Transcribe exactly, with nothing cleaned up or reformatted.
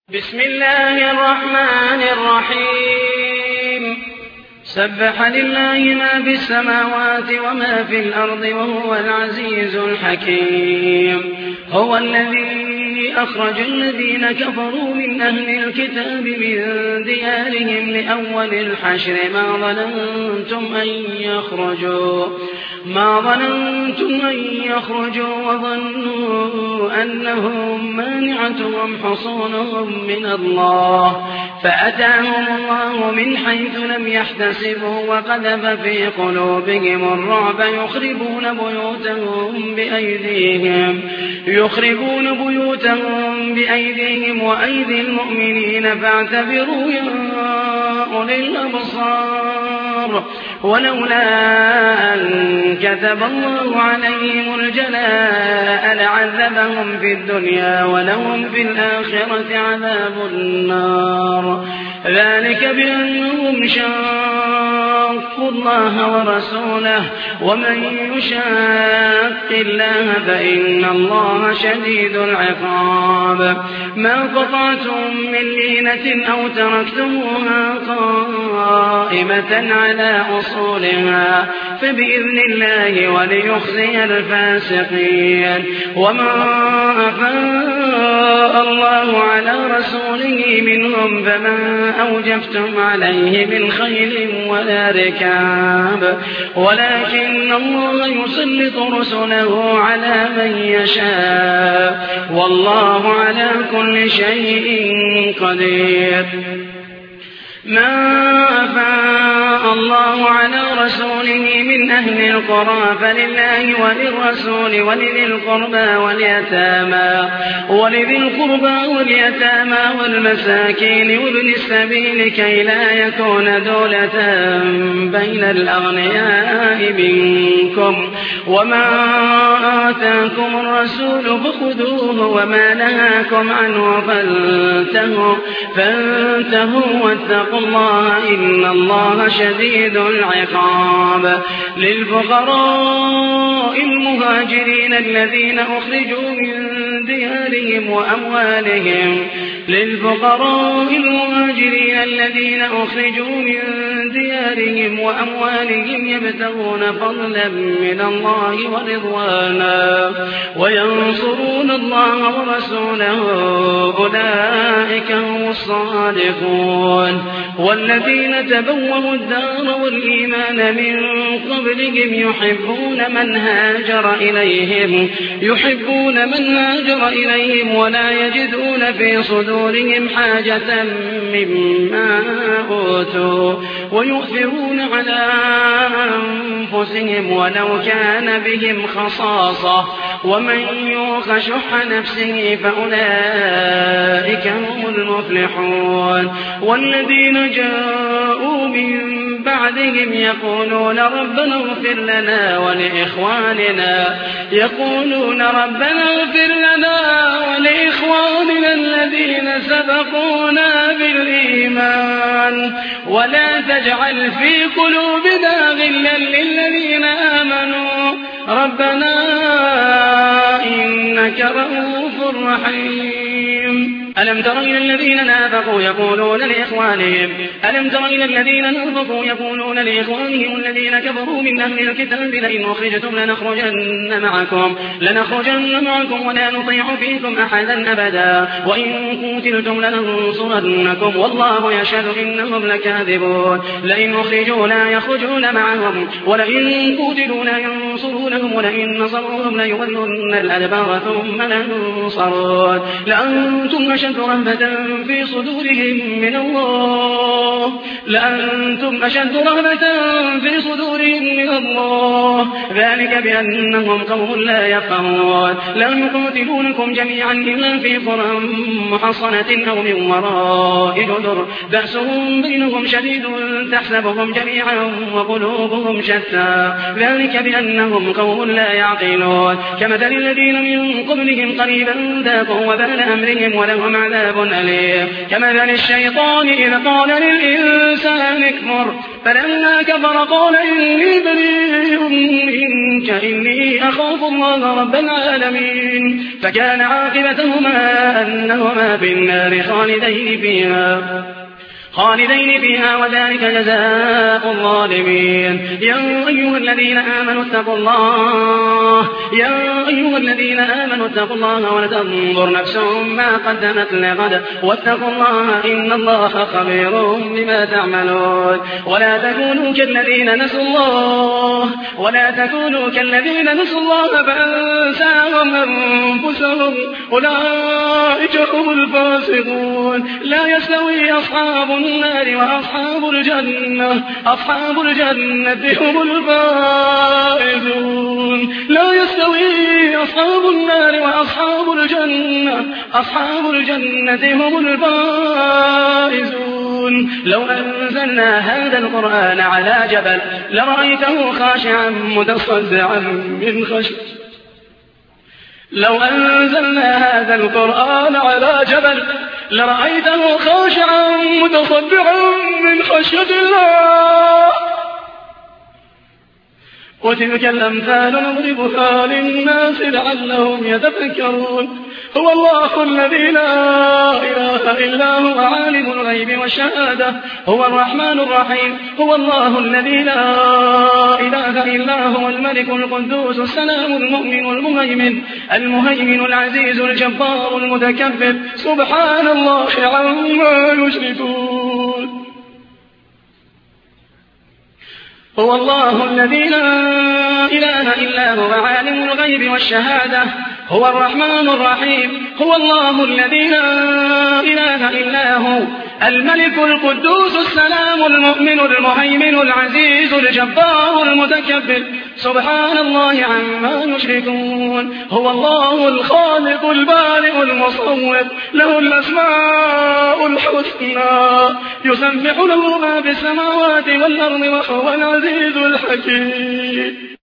بسم الله الرحمن الرحيم سبح لله ما في السماوات وما في الأرض وهو العزيز الحكيم هو الذي أخرج الذين كفروا من أهل الكتاب من ديارهم لأول الحشر ما ظننتم أن يخرجوا ما ظننتم أن يخرجوا وظنوا أنهم مانعتهم حصونهم من الله فأتاهم الله من حيث لم يحتسبوا وقذف في قلوبهم الرعب يخربون بيوتهم بأيديهم يخربون بيوتهم بأيديهم وأيدي المؤمنين فاعتبروا يا أولي الأبصار ولولا أن كتب الله عليهم الجلاء لعذبهم في الدنيا ولهم في الآخرة عذاب النار ذلك بأنهم شاقوا الله ورسوله ومن يشاق الله فإن الله شديد العقاب ما قطعتم من لينة أو تركتموها قائمة على أصولها فبإذن الله وليخزي الفاسقين وما أفاء الله على رسوله منهم فمن أوجفتم عليه من خيل ولا ركاب ولكن الله يسلط رسله على من يشاء والله على كل شيء قدير ما أفاء الله على رسوله من أهل القرى فلله وللرسول ولذي القربى واليتامى ولذي القربى واليتامى والمساكين وابن السبيل كي لا يكون دولة بين الأغنياء منكم وما آتاكم الرسول فخذوه وما نهاكم عنه فانتهوا فانتهوا واتقوا الله إن الله شديد العقاب للفقراء المهاجرين الذين أخرجوا من ديارهم وأموالهم للفقراء المهاجرين الذين أخرجوا من ديارهم وأموالهم يبتغون فضلا من الله ورضوانا وينصرون الله ورسوله أولئك هم الصادقون والذين تبوأوا الدار والإيمان من قبلهم يحبون من هاجر إليهم يحبون من هاجر إليهم ولا يجدون في صدورهم حاجة مما أوتوا ويؤثرون على أنفسهم ولو كان بهم خصاصة ومن يوق شح نفسه فأولئك هم المفلحون والذين جاءوا من بعدهم يقولون ربنا اغفر لنا ولإخواننا يقولون ربنا اغفر لنا ولإخواننا الذين سبقونا بالإيمان ولا تجعل في قلوبنا غلا للذين آمنوا ربنا إنك رؤوف رحيم ألم تر إلى الذين نافقوا يقولون لإخوانهم ألم تر إلى الذين نافقوا يقولون لإخوانهم الذين كفروا من أهل الكتاب لئن أخرجتم لنخرجن معكم لنخرجن معكم ولا نطيع فيكم أحدا أبدا وإن قتلتم لننصرنكم والله يشهد إنهم لكاذبون لئن أخرجوا لا يخرجون معهم ولئن قتلوا لا ينصرونهم ولئن نصروهم ليولن الأدبار ثم لا ينصرون لأنتم أشد رهبة في صدورهم من الله لأنتم أشد رهبة في صدورهم من الله ذلك بأنهم قوم لا يفقهون لا يقاتلونكم جميعا إلا في قرى محصنة أو من وراء جدر بأسهم بينهم شديد تحسبهم جميعا وقلوبهم شتى ذلك بأنهم قوم لا يعقلون كمثل الذين من قبلهم قريبا ذاقوا وبال أمرهم ولهم عذاب أليم كمثل الشيطان إذ قال للإنسان اكفر فلما كفر قال إني بريء منك إني أخاف الله رب العالمين فكان عاقبتهما أنهما في النار خالدين فيها خالدين فيها وذلك جزاء الظالمين. يا أيها الذين آمنوا اتقوا الله يا أيها الذين آمنوا اتقوا الله ولتنظر نفس ما قدمت لغد واتقوا الله إن الله خبير بما تعملون. ولا تكونوا كالذين نسوا الله ولا تكونوا كالذين نسوا الله فأنساهم أنفسهم أولئك هم الفاسقون. لا يستوي أصحاب النار وأصحاب الجنة أصحاب الجنة هم الفائزون. لا يستوي أصحاب النار وأصحاب الجنة أصحاب الجنة هم الفائزون. لو أنزلنا هذا القرآن على جبل لرأيته خاشعا متصدعا من خشية لو أنزلنا هذا القرآن على جبل لرأيته خاشعا متصدعا من خشية الله. وتلك الأمثال نضربها للناس لعلهم يتفكرون. هو الله الذي لا إله إلا هو عالم الغيب والشهادة هو الرحمن الرحيم. هو الله الذي لا إله إلا هو الملك القدوس السلام المؤمن المهيمن المهيمن العزيز الجبار المتكبر سبحان الله عما يشركون. هو الله الذي لا إله إلا هو عالم الغيب والشهادة هو الرحمن الرحيم. هو الله الذي لا إله إلا هو الملك القدوس السلام المؤمن المهيمن العزيز الجبار المتكبر سبحان الله عما يشركون. هو الله الخالق البارئ المصور له الأسماء الحسنى يسبح له ما في السماوات والأرض وهو العزيز الحكيم.